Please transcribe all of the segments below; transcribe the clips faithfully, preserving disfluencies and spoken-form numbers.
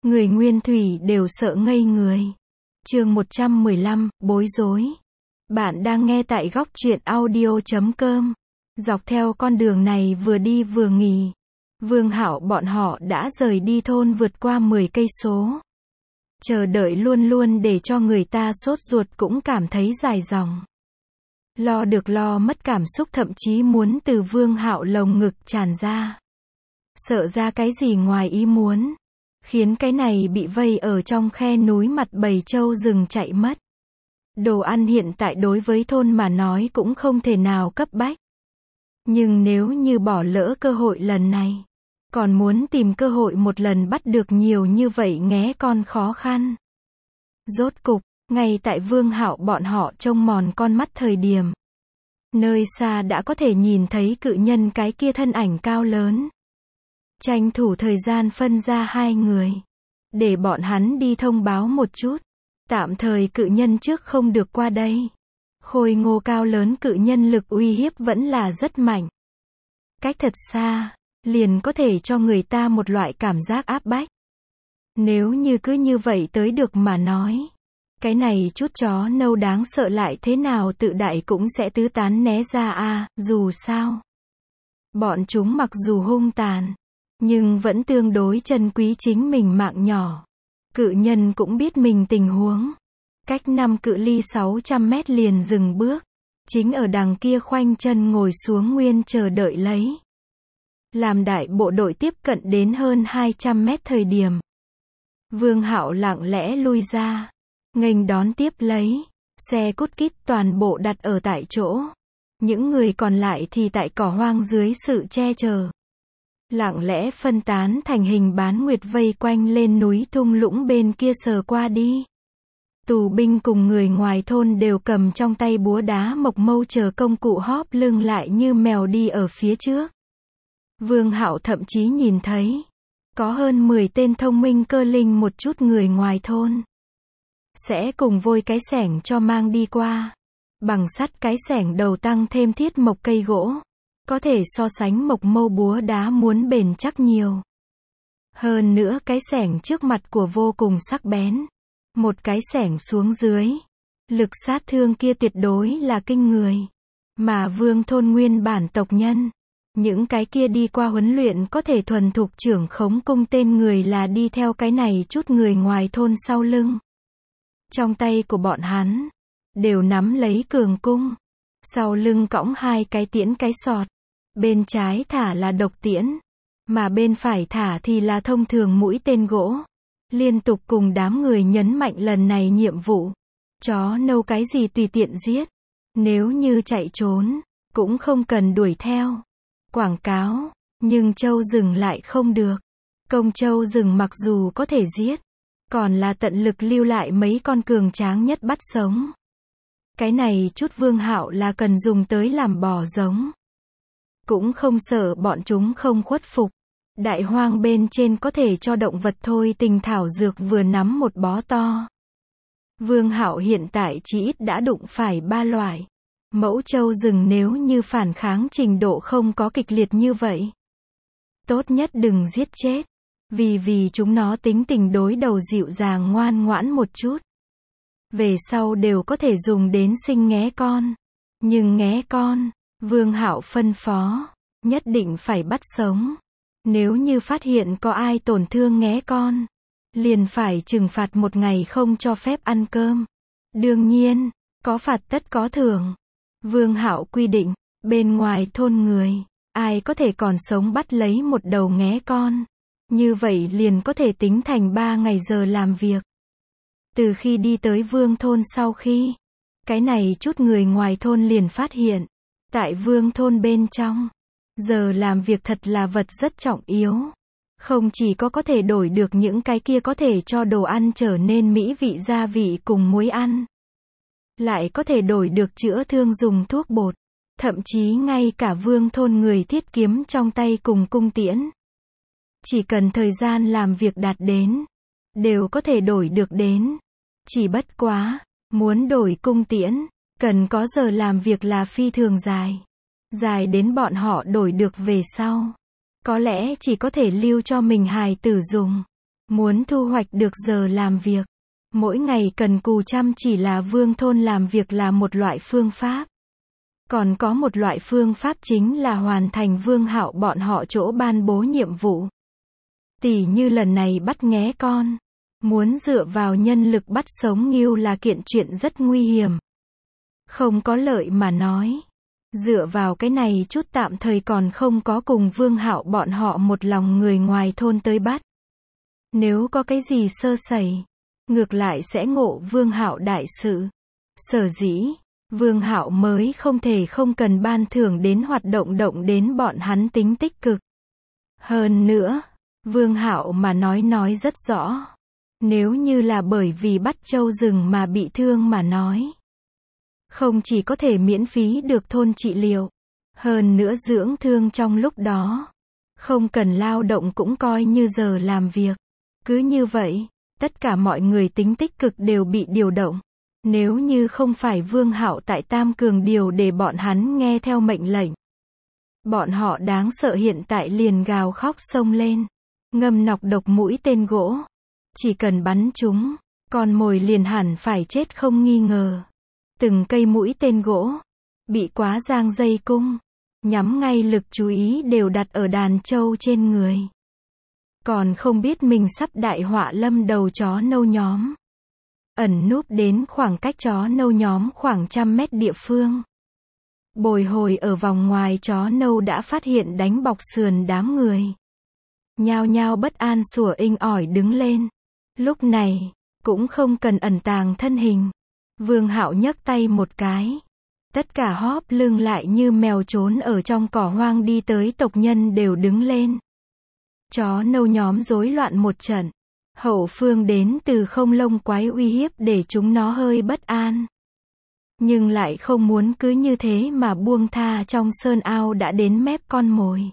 Người nguyên thủy đều sợ ngây người. Chương một trăm mười lăm, bối rối. Bạn đang nghe tại góc truyện audio chấm com. Dọc theo con đường này vừa đi vừa nghỉ, Vương Hạo bọn họ đã rời đi thôn vượt qua mười cây số. Chờ đợi luôn luôn để cho người ta sốt ruột cũng cảm thấy dài dòng. Lo được lo mất, cảm xúc thậm chí muốn từ Vương Hạo lồng ngực tràn ra. Sợ ra cái gì ngoài ý muốn, khiến cái này bị vây ở trong khe núi mặt bầy trâu rừng chạy mất. Đồ ăn hiện tại đối với thôn mà nói cũng không thể nào cấp bách. Nhưng nếu như bỏ lỡ cơ hội lần này, còn muốn tìm cơ hội một lần bắt được nhiều như vậy nghé con khó khăn. Rốt cục, ngay tại Vương Hạo bọn họ trông mòn con mắt thời điểm, nơi xa đã có thể nhìn thấy cự nhân cái kia thân ảnh cao lớn. Tranh thủ thời gian phân ra hai người, để bọn hắn đi thông báo một chút. Tạm thời cự nhân trước không được qua đây. Khôi ngô cao lớn cự nhân lực uy hiếp vẫn là rất mạnh. Cách thật xa, liền có thể cho người ta một loại cảm giác áp bách. Nếu như cứ như vậy tới được mà nói, cái này chút chó nâu đáng sợ lại thế nào tự đại cũng sẽ tứ tán né ra a, dù sao. Bọn chúng mặc dù hung tàn, nhưng vẫn tương đối trân quý chính mình mạng nhỏ. Cự nhân cũng biết mình tình huống. Cách năm cự ly sáu trăm mét liền dừng bước. Chính ở đằng kia khoanh chân ngồi xuống nguyên chờ đợi lấy. Làm đại bộ đội tiếp cận đến hơn hai trăm mét thời điểm, Vương Hạo lặng lẽ lui ra, nghênh đón tiếp lấy. Xe cút kít toàn bộ đặt ở tại chỗ. Những người còn lại thì tại cỏ hoang dưới sự che chở, lặng lẽ phân tán thành hình bán nguyệt vây quanh lên núi thung lũng bên kia sờ qua đi. Tù binh cùng người ngoài thôn đều cầm trong tay búa đá mộc mâu chờ công cụ hóp lưng lại như mèo đi ở phía trước. Vương Hạo thậm chí nhìn thấy, có hơn mười tên thông minh cơ linh một chút người ngoài thôn. Sẽ cùng vôi cái xẻng cho mang đi qua. Bằng sắt cái xẻng đầu tăng thêm thiết mộc cây gỗ. Có thể so sánh mộc mâu búa đá muốn bền chắc nhiều. Hơn nữa cái xẻng trước mặt của vô cùng sắc bén. Một cái xẻng xuống dưới, lực sát thương kia tuyệt đối là kinh người. Mà vương thôn nguyên bản tộc nhân, những cái kia đi qua huấn luyện có thể thuần thục trưởng khống cung tên người là đi theo cái này chút người ngoài thôn sau lưng. Trong tay của bọn hắn, đều nắm lấy cường cung. Sau lưng cõng hai cái tiễn cái sọt. Bên trái thả là độc tiễn, mà bên phải thả thì là thông thường mũi tên gỗ. Liên tục cùng đám người nhấn mạnh lần này nhiệm vụ. Chó nâu cái gì tùy tiện giết. Nếu như chạy trốn, cũng không cần đuổi theo. Quảng cáo, nhưng trâu rừng lại không được. Công trâu rừng mặc dù có thể giết, còn là tận lực lưu lại mấy con cường tráng nhất bắt sống. Cái này chút Vương Hạo là cần dùng tới làm bò giống. Cũng không sợ bọn chúng không khuất phục. Đại hoang bên trên có thể cho động vật thôi tình thảo dược vừa nắm một bó to. Vương Hạo hiện tại chỉ ít đã đụng phải ba loại. Mẫu trâu rừng nếu như phản kháng trình độ không có kịch liệt như vậy, tốt nhất đừng giết chết. Vì vì chúng nó tính tình đối đầu dịu dàng ngoan ngoãn một chút. Về sau đều có thể dùng đến sinh nghé con. Nhưng nghé con, Vương Hạo phân phó, nhất định phải bắt sống. Nếu như phát hiện có ai tổn thương nghé con, liền phải trừng phạt một ngày không cho phép ăn cơm. Đương nhiên, có phạt tất có thưởng. Vương Hạo quy định, bên ngoài thôn người, ai có thể còn sống bắt lấy một đầu nghé con, như vậy liền có thể tính thành ba ngày giờ làm việc. Từ khi đi tới Vương thôn sau khi, cái này chút người ngoài thôn liền phát hiện, tại Vương thôn bên trong, giờ làm việc thật là vật rất trọng yếu. Không chỉ có có thể đổi được những cái kia có thể cho đồ ăn trở nên mỹ vị gia vị cùng muối ăn, lại có thể đổi được chữa thương dùng thuốc bột. Thậm chí ngay cả Vương thôn người thiết kiếm trong tay cùng cung tiễn, chỉ cần thời gian làm việc đạt đến, đều có thể đổi được đến. Chỉ bất quá, muốn đổi cung tiễn, cần có giờ làm việc là phi thường dài. Dài đến bọn họ đổi được về sau, có lẽ chỉ có thể lưu cho mình hài tử dùng. Muốn thu hoạch được giờ làm việc, mỗi ngày cần cù chăm chỉ là vương thôn làm việc là một loại phương pháp. Còn có một loại phương pháp chính là hoàn thành Vương Hạo bọn họ chỗ ban bố nhiệm vụ. Tỉ như lần này bắt nghé con. Muốn dựa vào nhân lực bắt sống ngưu là kiện chuyện rất nguy hiểm. Không có lợi mà nói. Dựa vào cái này chút tạm thời còn không có cùng Vương Hạo bọn họ một lòng người ngoài thôn tới bắt. Nếu có cái gì sơ sẩy, ngược lại sẽ ngộ Vương Hạo đại sự. Sở dĩ, Vương Hạo mới không thể không cần ban thưởng đến hoạt động động đến bọn hắn tính tích cực. Hơn nữa, Vương Hạo mà nói nói rất rõ. Nếu như là bởi vì bắt trâu rừng mà bị thương mà nói, không chỉ có thể miễn phí được thôn trị liệu, hơn nữa dưỡng thương trong lúc đó, không cần lao động cũng coi như giờ làm việc. Cứ như vậy, tất cả mọi người tính tích cực đều bị điều động. Nếu như không phải Vương Hạo tại Tam Cường điều để bọn hắn nghe theo mệnh lệnh, bọn họ đáng sợ hiện tại liền gào khóc xông lên, ngâm nọc độc mũi tên gỗ. Chỉ cần bắn chúng, con mồi liền hẳn phải chết không nghi ngờ. Từng cây mũi tên gỗ, bị quá giang dây cung, nhắm ngay lực chú ý đều đặt ở đàn trâu trên người. Còn không biết mình sắp đại họa lâm đầu chó nâu nhóm. Ẩn núp đến khoảng cách chó nâu nhóm khoảng trăm mét địa phương. Bồi hồi ở vòng ngoài chó nâu đã phát hiện đánh bọc sườn đám người. Nhao nhao bất an sủa inh ỏi đứng lên. Lúc này, cũng không cần ẩn tàng thân hình. Vương Hạo nhấc tay một cái. Tất cả hóp lưng lại như mèo trốn ở trong cỏ hoang đi tới tộc nhân đều đứng lên. Chó nâu nhóm rối loạn một trận. Hậu phương đến từ không lông quái uy hiếp để chúng nó hơi bất an. Nhưng lại không muốn cứ như thế mà buông tha trong sơn ao đã đến mép con mồi.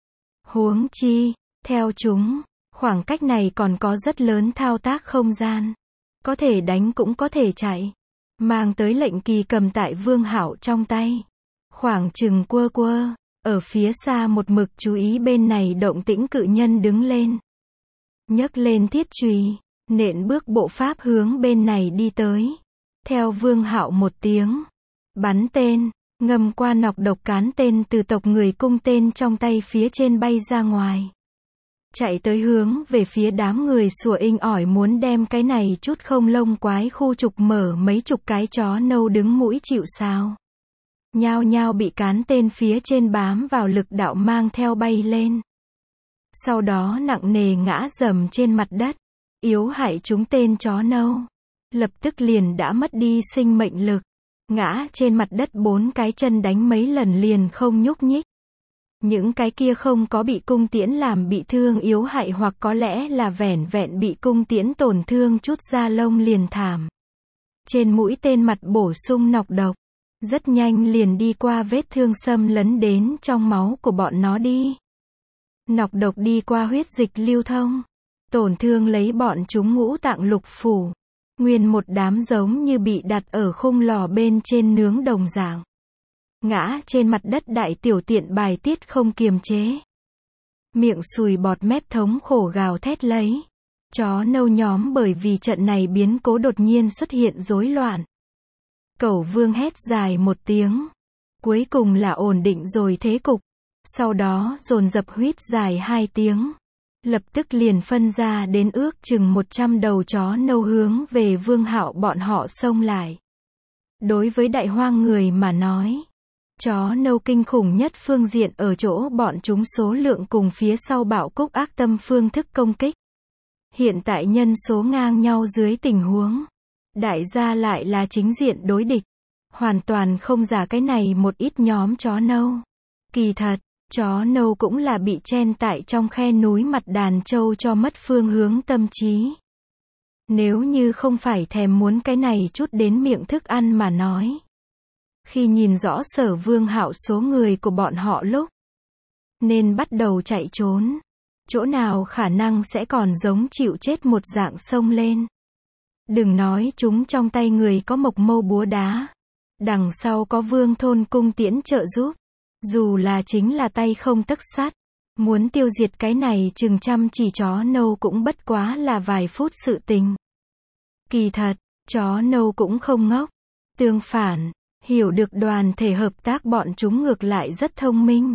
Huống chi, theo chúng, khoảng cách này còn có rất lớn thao tác không gian. Có thể đánh cũng có thể chạy. Mang tới lệnh kỳ cầm tại Vương Hạo trong tay. Khoảng chừng quơ quơ, ở phía xa một mực chú ý bên này động tĩnh cự nhân đứng lên. Nhấc lên thiết chùy, nện bước bộ pháp hướng bên này đi tới. Theo Vương Hạo một tiếng, bắn tên, ngầm qua nọc độc cán tên từ tộc người cung tên trong tay phía trên bay ra ngoài. Chạy tới hướng về phía đám người sủa inh ỏi muốn đem cái này chút không lông quái khu trục mở mấy chục cái chó nâu đứng mũi chịu sào. Nhao nhao bị cán tên phía trên bám vào lực đạo mang theo bay lên. Sau đó nặng nề ngã dầm trên mặt đất, yếu hại chúng tên chó nâu. Lập tức liền đã mất đi sinh mệnh lực, ngã trên mặt đất bốn cái chân đánh mấy lần liền không nhúc nhích. Những cái kia không có bị cung tiễn làm bị thương yếu hại hoặc có lẽ là vẻn vẹn bị cung tiễn tổn thương chút da lông liền thảm. Trên mũi tên mặt bổ sung nọc độc, rất nhanh liền đi qua vết thương xâm lấn đến trong máu của bọn nó đi. Nọc độc đi qua huyết dịch lưu thông, tổn thương lấy bọn chúng ngũ tạng lục phủ. Nguyên một đám giống như bị đặt ở khung lò bên trên nướng đồng dạng. Ngã trên mặt đất đại tiểu tiện bài tiết không kiềm chế. Miệng sùi bọt mép thống khổ gào thét lấy. Chó nâu nhóm bởi vì trận này biến cố đột nhiên xuất hiện rối loạn. Cẩu Vương hét dài một tiếng. Cuối cùng là ổn định rồi thế cục. Sau đó dồn dập huýt dài hai tiếng. Lập tức liền phân ra đến ước chừng một trăm đầu chó nâu hướng về Vương Hạo bọn họ xông lại. Đối với đại hoang người mà nói, chó nâu kinh khủng nhất phương diện ở chỗ bọn chúng số lượng cùng phía sau bạo cúc ác tâm phương thức công kích. Hiện tại nhân số ngang nhau dưới tình huống, đại gia lại là chính diện đối địch, hoàn toàn không giả cái này một ít nhóm chó nâu. Kỳ thật, chó nâu cũng là bị chen tại trong khe núi mặt đàn trâu cho mất phương hướng tâm trí. Nếu như không phải thèm muốn cái này chút đến miệng thức ăn mà nói. Khi nhìn rõ Sở Vương Hạo số người của bọn họ lúc nên bắt đầu chạy trốn. Chỗ nào khả năng sẽ còn giống chịu chết một dạng xông lên. Đừng nói chúng trong tay người có mộc mâu búa đá. Đằng sau có Vương thôn cung tiễn trợ giúp. Dù là chính là tay không tấc sắt, Muốn tiêu diệt cái này chừng trăm chỉ chó nâu cũng bất quá là vài phút sự tình. Kỳ thật, chó nâu cũng không ngốc. Tương phản, hiểu được đoàn thể hợp tác bọn chúng ngược lại rất thông minh.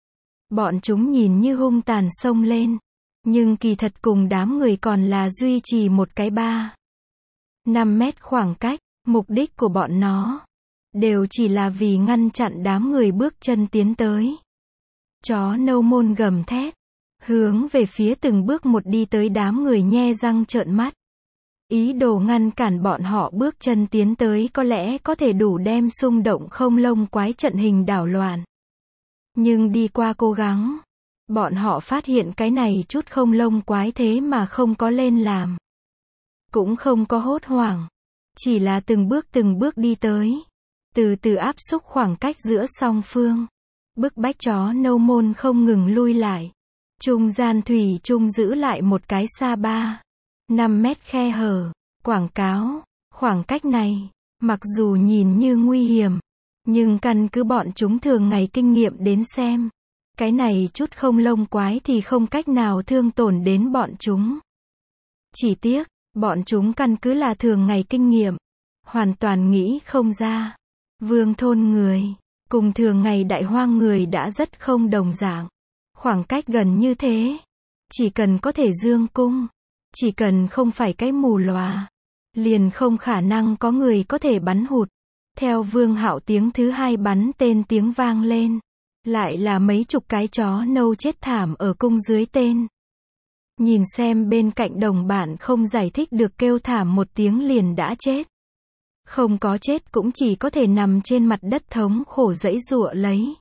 Bọn chúng nhìn như hung tàn xông lên, nhưng kỳ thật cùng đám người còn là duy trì một cái ba, năm mét khoảng cách, mục đích của bọn nó đều chỉ là vì ngăn chặn đám người bước chân tiến tới. Chó nâu môn gầm thét, hướng về phía từng bước một đi tới đám người nhe răng trợn mắt. Ý đồ ngăn cản bọn họ bước chân tiến tới có lẽ có thể đủ đem xung động không lông quái trận hình đảo loạn. Nhưng đi qua cố gắng, bọn họ phát hiện cái này chút không lông quái thế mà không có lên làm. Cũng không có hốt hoảng. Chỉ là từng bước từng bước đi tới. Từ từ áp xúc khoảng cách giữa song phương. Bức bách chó nâu môn không ngừng lui lại. Trung gian thủy chung giữ lại một cái xa ba, năm mét khe hở. Quảng cáo, khoảng cách này, mặc dù nhìn như nguy hiểm, nhưng căn cứ bọn chúng thường ngày kinh nghiệm đến xem. Cái này chút không lông quái thì không cách nào thương tổn đến bọn chúng. Chỉ tiếc, bọn chúng căn cứ là thường ngày kinh nghiệm. Hoàn toàn nghĩ không ra. Vương thôn người, cùng thường ngày đại hoang người đã rất không đồng dạng. Khoảng cách gần như thế. Chỉ cần có thể dương cung. Chỉ cần không phải cái mù lòa. Liền không khả năng có người có thể bắn hụt. Theo Vương Hạo tiếng thứ hai bắn tên tiếng vang lên. Lại là mấy chục cái chó nâu chết thảm ở cung dưới tên. Nhìn xem bên cạnh đồng bạn không giải thích được kêu thảm một tiếng liền đã chết. Không có chết cũng chỉ có thể nằm trên mặt đất thống khổ giãy giụa lấy.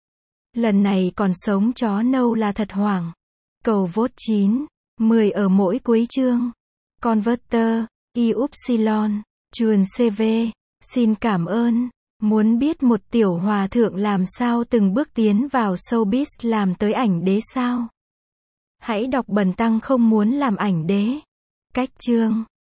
Lần này còn sống chó nâu là thật hoảng. Cầu vote chín, mười ở mỗi cuối chương. Converter, i upsilon, chuồn xê vê, xin cảm ơn. Muốn biết một tiểu hòa thượng làm sao từng bước tiến vào showbiz làm tới ảnh đế sao? Hãy đọc bần tăng không muốn làm ảnh đế. Cách chương